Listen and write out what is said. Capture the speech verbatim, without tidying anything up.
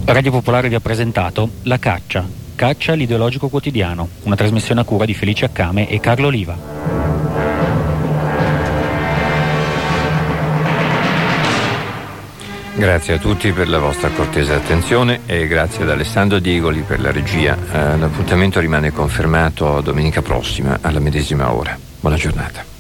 Radio Popolare vi ha presentato La Caccia, Caccia l'ideologico quotidiano, una trasmissione a cura di Felice Accame e Carlo Oliva. Grazie a tutti per la vostra cortese attenzione e grazie ad Alessandro Diegoli per la regia. Eh, l'appuntamento rimane confermato domenica prossima alla medesima ora. Buona giornata.